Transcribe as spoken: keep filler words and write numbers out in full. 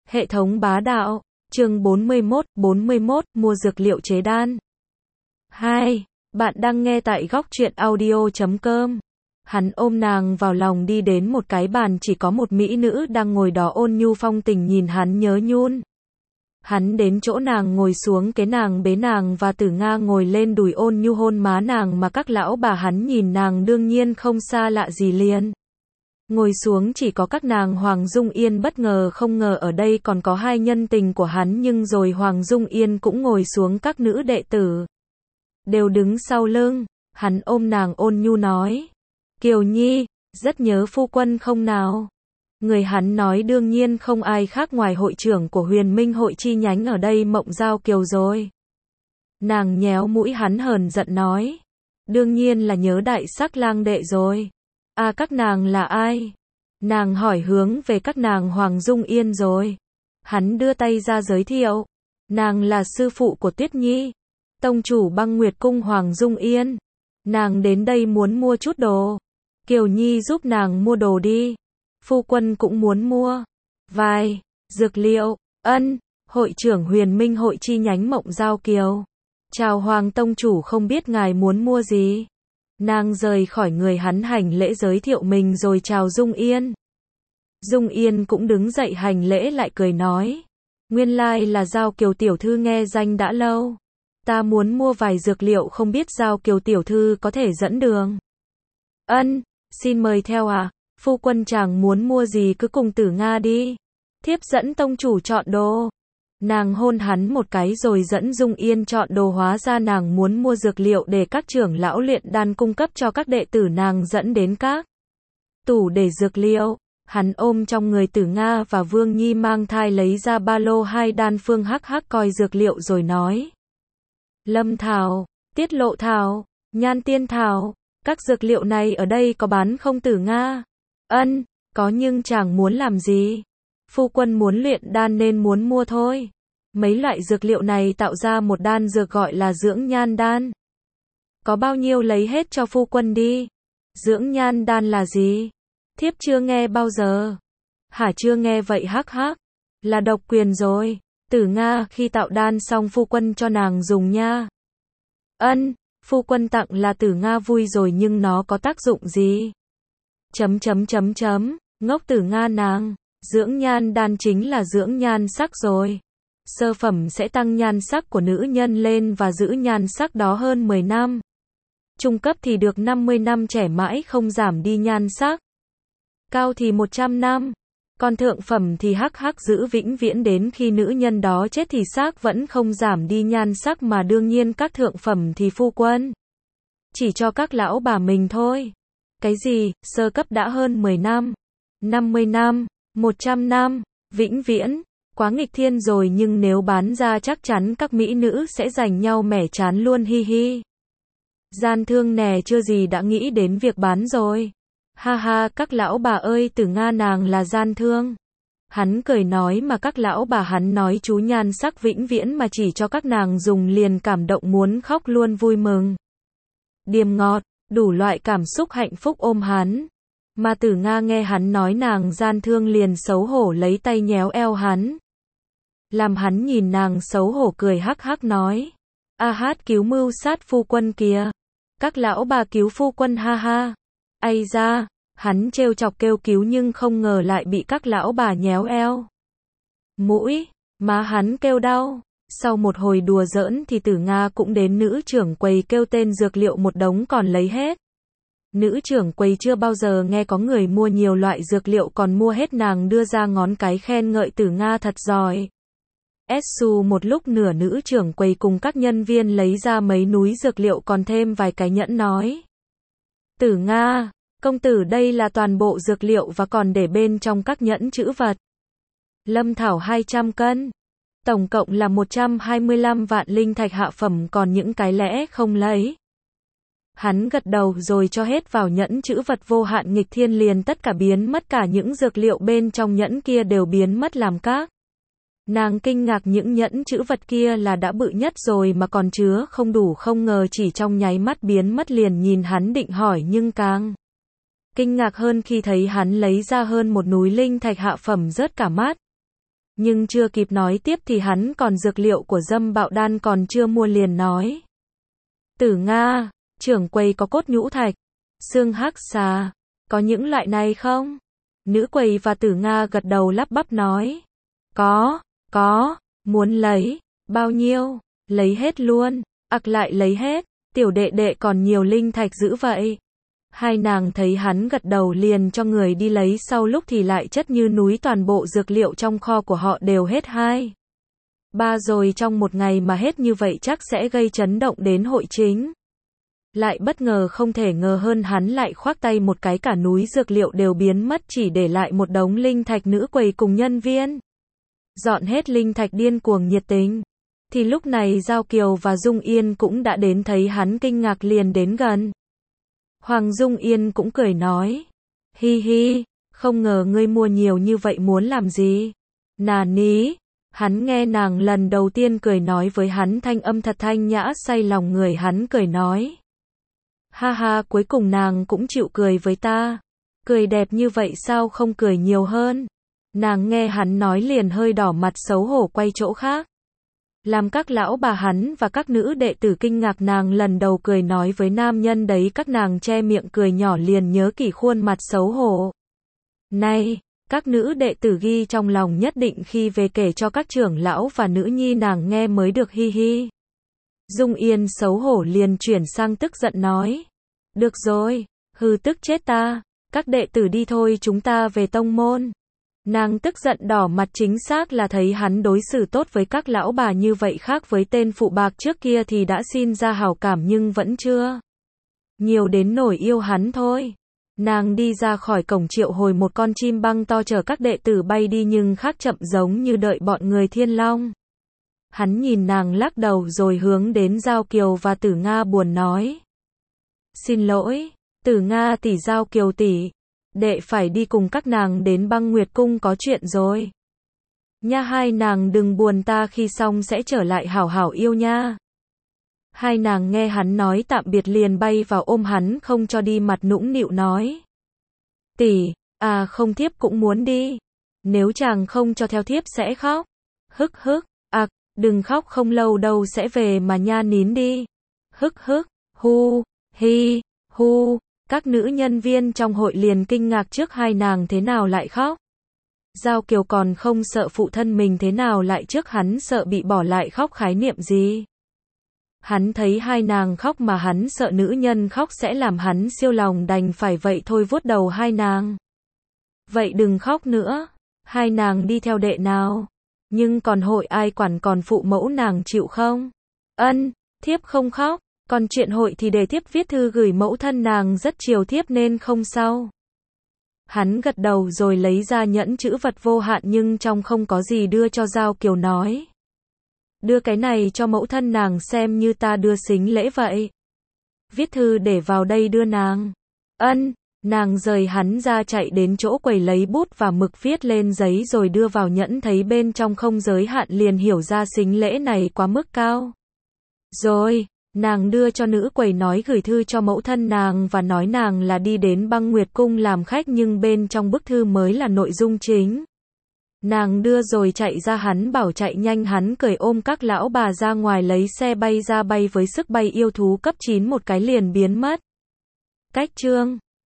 Hệ thống bá đạo, chương bốn mươi mốt, bốn mươi mốt, mua dược liệu chế đan. hai. Bạn đang nghe tại góc truyện audio chấm com. Hắn ôm nàng vào lòng đi đến một cái bàn chỉ có một mỹ nữ đang ngồi đó ôn nhu phong tình nhìn hắn nhớ nhun. Hắn đến chỗ nàng ngồi xuống kế nàng bế nàng và Tử Nga ngồi lên đùi ôn nhu hôn má nàng mà các lão bà hắn nhìn nàng đương nhiên không xa lạ gì liền. Ngồi xuống chỉ có các nàng Hoàng Dung Yên bất ngờ không ngờ ở đây còn có hai nhân tình của hắn nhưng rồi Hoàng Dung Yên cũng ngồi xuống các nữ đệ tử. Đều đứng sau lưng, hắn ôm nàng ôn nhu nói. Kiều Nhi, rất nhớ phu quân không nào? Người hắn nói đương nhiên không ai khác ngoài hội trưởng của Huyền Minh hội chi nhánh ở đây Mộng Giao Kiều rồi. Nàng nhéo mũi hắn hờn giận nói. Đương nhiên là nhớ đại sắc lang đệ rồi. À các nàng là ai? Nàng hỏi hướng về các nàng Hoàng Dung Yên rồi. Hắn đưa tay ra giới thiệu. Nàng là sư phụ của Tuyết Nhi. Tông chủ Băng Nguyệt Cung Hoàng Dung Yên. Nàng đến đây muốn mua chút đồ. Kiều Nhi giúp nàng mua đồ đi. Phu quân cũng muốn mua. Vài, dược liệu, ân, hội trưởng Huyền Minh hội chi nhánh Mộng Giao Kiều. Chào Hoàng Tông chủ không biết ngài muốn mua gì. Nàng rời khỏi người hắn hành lễ giới thiệu mình rồi chào Dung Yên. Dung Yên cũng đứng dậy hành lễ lại cười nói. Nguyên lai là Giao Kiều tiểu thư nghe danh đã lâu. Ta muốn mua vài dược liệu không biết Giao Kiều tiểu thư có thể dẫn đường. Ân, xin mời theo à, phu quân chàng muốn mua gì cứ cùng Tử Nga đi. Thiếp dẫn tông chủ chọn đồ. Nàng hôn hắn một cái rồi dẫn Dung Yên chọn đồ hóa ra nàng muốn mua dược liệu để các trưởng lão luyện đan cung cấp cho các đệ tử nàng dẫn đến các tủ để dược liệu. Hắn ôm trong người Tử Nga và Vương Nhi mang thai lấy ra ba lô hai đan phương hắc hắc coi dược liệu rồi nói. Lâm thảo, tiết lộ thảo, nhan tiên thảo, các dược liệu này ở đây có bán không Tử Nga? Ân, có nhưng chàng muốn làm gì? Phu quân muốn luyện đan nên muốn mua thôi. Mấy loại dược liệu này tạo ra một đan dược gọi là dưỡng nhan đan. Có bao nhiêu lấy hết cho phu quân đi. Dưỡng nhan đan là gì? Thiếp chưa nghe bao giờ. Hả chưa nghe vậy hắc hắc. Là độc quyền rồi. Tử Nga khi tạo đan xong phu quân cho nàng dùng nha. Ân, phu quân tặng là Tử Nga vui rồi nhưng nó có tác dụng gì? Chấm chấm chấm chấm, ngốc Tử Nga nàng. Dưỡng nhan đan chính là dưỡng nhan sắc rồi. Sơ phẩm sẽ tăng nhan sắc của nữ nhân lên và giữ nhan sắc đó hơn mười năm. Trung cấp thì được năm mươi năm trẻ mãi không giảm đi nhan sắc. Cao thì một trăm năm. Còn thượng phẩm thì hắc hắc giữ vĩnh viễn đến khi nữ nhân đó chết thì xác vẫn không giảm đi nhan sắc mà đương nhiên các thượng phẩm thì phu quân. Chỉ cho các lão bà mình thôi. Cái gì, sơ cấp đã hơn mười năm, năm mươi năm, một trăm năm, vĩnh viễn, quá nghịch thiên rồi nhưng nếu bán ra chắc chắn các mỹ nữ sẽ giành nhau mẻ chán luôn hi hi. Gian thương nè chưa gì đã nghĩ đến việc bán rồi. Ha ha các lão bà ơi Tử Nga nàng là gian thương. Hắn cười nói mà các lão bà hắn nói chú nhan sắc vĩnh viễn mà chỉ cho các nàng dùng liền cảm động muốn khóc luôn vui mừng. Điềm ngọt, đủ loại cảm xúc hạnh phúc ôm hắn. Mà Tử Nga nghe hắn nói nàng gian thương liền xấu hổ lấy tay nhéo eo hắn. Làm hắn nhìn nàng xấu hổ cười hắc hắc nói. A hát cứu mưu sát phu quân kìa. Các lão bà cứu phu quân ha ha. Ây da, hắn trêu chọc kêu cứu nhưng không ngờ lại bị các lão bà nhéo eo. Mũi, má hắn kêu đau. Sau một hồi đùa giỡn thì Tử Nga cũng đến nữ trưởng quầy kêu tên dược liệu một đống còn lấy hết. Nữ trưởng quầy chưa bao giờ nghe có người mua nhiều loại dược liệu còn mua hết nàng đưa ra ngón cái khen ngợi Tử Nga thật giỏi. Su một lúc nửa nữ trưởng quầy cùng các nhân viên lấy ra mấy núi dược liệu còn thêm vài cái nhẫn nói. Tử Nga, công tử đây là toàn bộ dược liệu và còn để bên trong các nhẫn trữ vật. Lâm thảo hai trăm cân. Tổng cộng là một trăm hai mươi lăm vạn linh thạch hạ phẩm còn những cái lẽ không lấy. Hắn gật đầu rồi cho hết vào nhẫn trữ vật vô hạn nghịch thiên liền tất cả biến mất cả những dược liệu bên trong nhẫn kia đều biến mất làm các. Nàng kinh ngạc những nhẫn trữ vật kia là đã bự nhất rồi mà còn chứa không đủ không ngờ chỉ trong nháy mắt biến mất liền nhìn hắn định hỏi nhưng càng kinh ngạc hơn khi thấy hắn lấy ra hơn một núi linh thạch hạ phẩm rớt cả mắt. Nhưng chưa kịp nói tiếp thì hắn còn dược liệu của Dâm Bạo Đan còn chưa mua liền nói. Tử Nga, trưởng quầy có cốt nhũ thạch, xương hắc xà, có những loại này không? Nữ quầy và Tử Nga gật đầu lắp bắp nói. Có, có, muốn lấy, bao nhiêu, lấy hết luôn, ặc lại lấy hết, tiểu đệ đệ còn nhiều linh thạch dữ vậy. Hai nàng thấy hắn gật đầu liền cho người đi lấy, sau lúc thì lại chất như núi, toàn bộ dược liệu trong kho của họ đều hết hai. Ba rồi, trong một ngày mà hết như vậy chắc sẽ gây chấn động đến hội chính. Lại bất ngờ không thể ngờ hơn, hắn lại khoác tay một cái, cả núi dược liệu đều biến mất, chỉ để lại một đống linh thạch. Nữ quầy cùng nhân viên dọn hết linh thạch điên cuồng nhiệt tình. Thì lúc này Giao Kiều và Dung Yên cũng đã đến, thấy hắn kinh ngạc liền đến gần. Hoàng Dung Yên cũng cười nói. Hi hi, không ngờ ngươi mua nhiều như vậy muốn làm gì? Nà ní. Hắn nghe nàng lần đầu tiên cười nói với hắn, thanh âm thật thanh nhã say lòng người. Hắn cười nói. Ha ha, cuối cùng nàng cũng chịu cười với ta. Cười đẹp như vậy sao không cười nhiều hơn? Nàng nghe hắn nói liền hơi đỏ mặt xấu hổ quay chỗ khác. Làm các lão bà hắn và các nữ đệ tử kinh ngạc, nàng lần đầu cười nói với nam nhân đấy, các nàng che miệng cười nhỏ liền nhớ kỹ khuôn mặt xấu hổ. Này, các nữ đệ tử ghi trong lòng, nhất định khi về kể cho các trưởng lão và nữ nhi nàng nghe mới được. Hi hi. Dung Yên xấu hổ liền chuyển sang tức giận nói. Được rồi, hư tức chết ta, các đệ tử đi thôi, chúng ta về tông môn. Nàng tức giận đỏ mặt, chính xác là thấy hắn đối xử tốt với các lão bà như vậy, khác với tên phụ bạc trước kia thì đã xin ra hảo cảm nhưng vẫn chưa nhiều đến nổi yêu hắn thôi. Nàng đi ra khỏi cổng, triệu hồi một con chim băng to chở các đệ tử bay đi, nhưng khác chậm giống như đợi bọn người Thiên Long. Hắn nhìn nàng lắc đầu rồi hướng đến Giao Kiều và Tử Nga buồn nói. Xin lỗi, Tử Nga tỷ, Giao Kiều tỷ, đệ phải đi cùng các nàng đến Băng Nguyệt Cung có chuyện rồi. Nha, hai nàng đừng buồn, ta khi xong sẽ trở lại hảo hảo yêu nha. Hai nàng nghe hắn nói tạm biệt liền bay vào ôm hắn không cho đi, mặt nũng nịu nói. Tỷ, à không, thiếp cũng muốn đi. Nếu chàng không cho theo thiếp sẽ khóc. Hức hức, ạc, à, đừng khóc, không lâu đâu sẽ về mà nha, nín đi. Hức hức, hu, hi, hu. Các nữ nhân viên trong hội liền kinh ngạc trước hai nàng thế nào lại khóc. Giao Kiều còn không sợ phụ thân mình thế nào lại trước hắn sợ bị bỏ lại khóc, khái niệm gì? Hắn thấy hai nàng khóc mà hắn sợ nữ nhân khóc sẽ làm hắn siêu lòng, đành phải vậy thôi vuốt đầu hai nàng. Vậy đừng khóc nữa, hai nàng đi theo đệ nào. Nhưng còn hội ai quản, còn phụ mẫu nàng chịu không? Ân, thiếp không khóc. Còn chuyện hội thì để thiếp viết thư gửi mẫu thân, nàng rất chiều thiếp nên không sao. Hắn gật đầu rồi lấy ra nhẫn chữ vật vô hạn nhưng trong không có gì, đưa cho Giao Kiều nói. Đưa cái này cho mẫu thân nàng xem như ta đưa sính lễ vậy. Viết thư để vào đây đưa nàng. Ân, nàng rời hắn ra chạy đến chỗ quầy lấy bút và mực viết lên giấy rồi đưa vào nhẫn, thấy bên trong không giới hạn liền hiểu ra sính lễ này quá mức cao. Rồi, nàng đưa cho nữ quầy nói gửi thư cho mẫu thân nàng và nói nàng là đi đến Băng Nguyệt Cung làm khách, nhưng bên trong bức thư mới là nội dung chính. Nàng đưa rồi chạy ra, hắn bảo chạy nhanh, hắn cười ôm các lão bà ra ngoài lấy xe bay ra, bay với sức bay yêu thú cấp chín một cái liền biến mất. Cách chương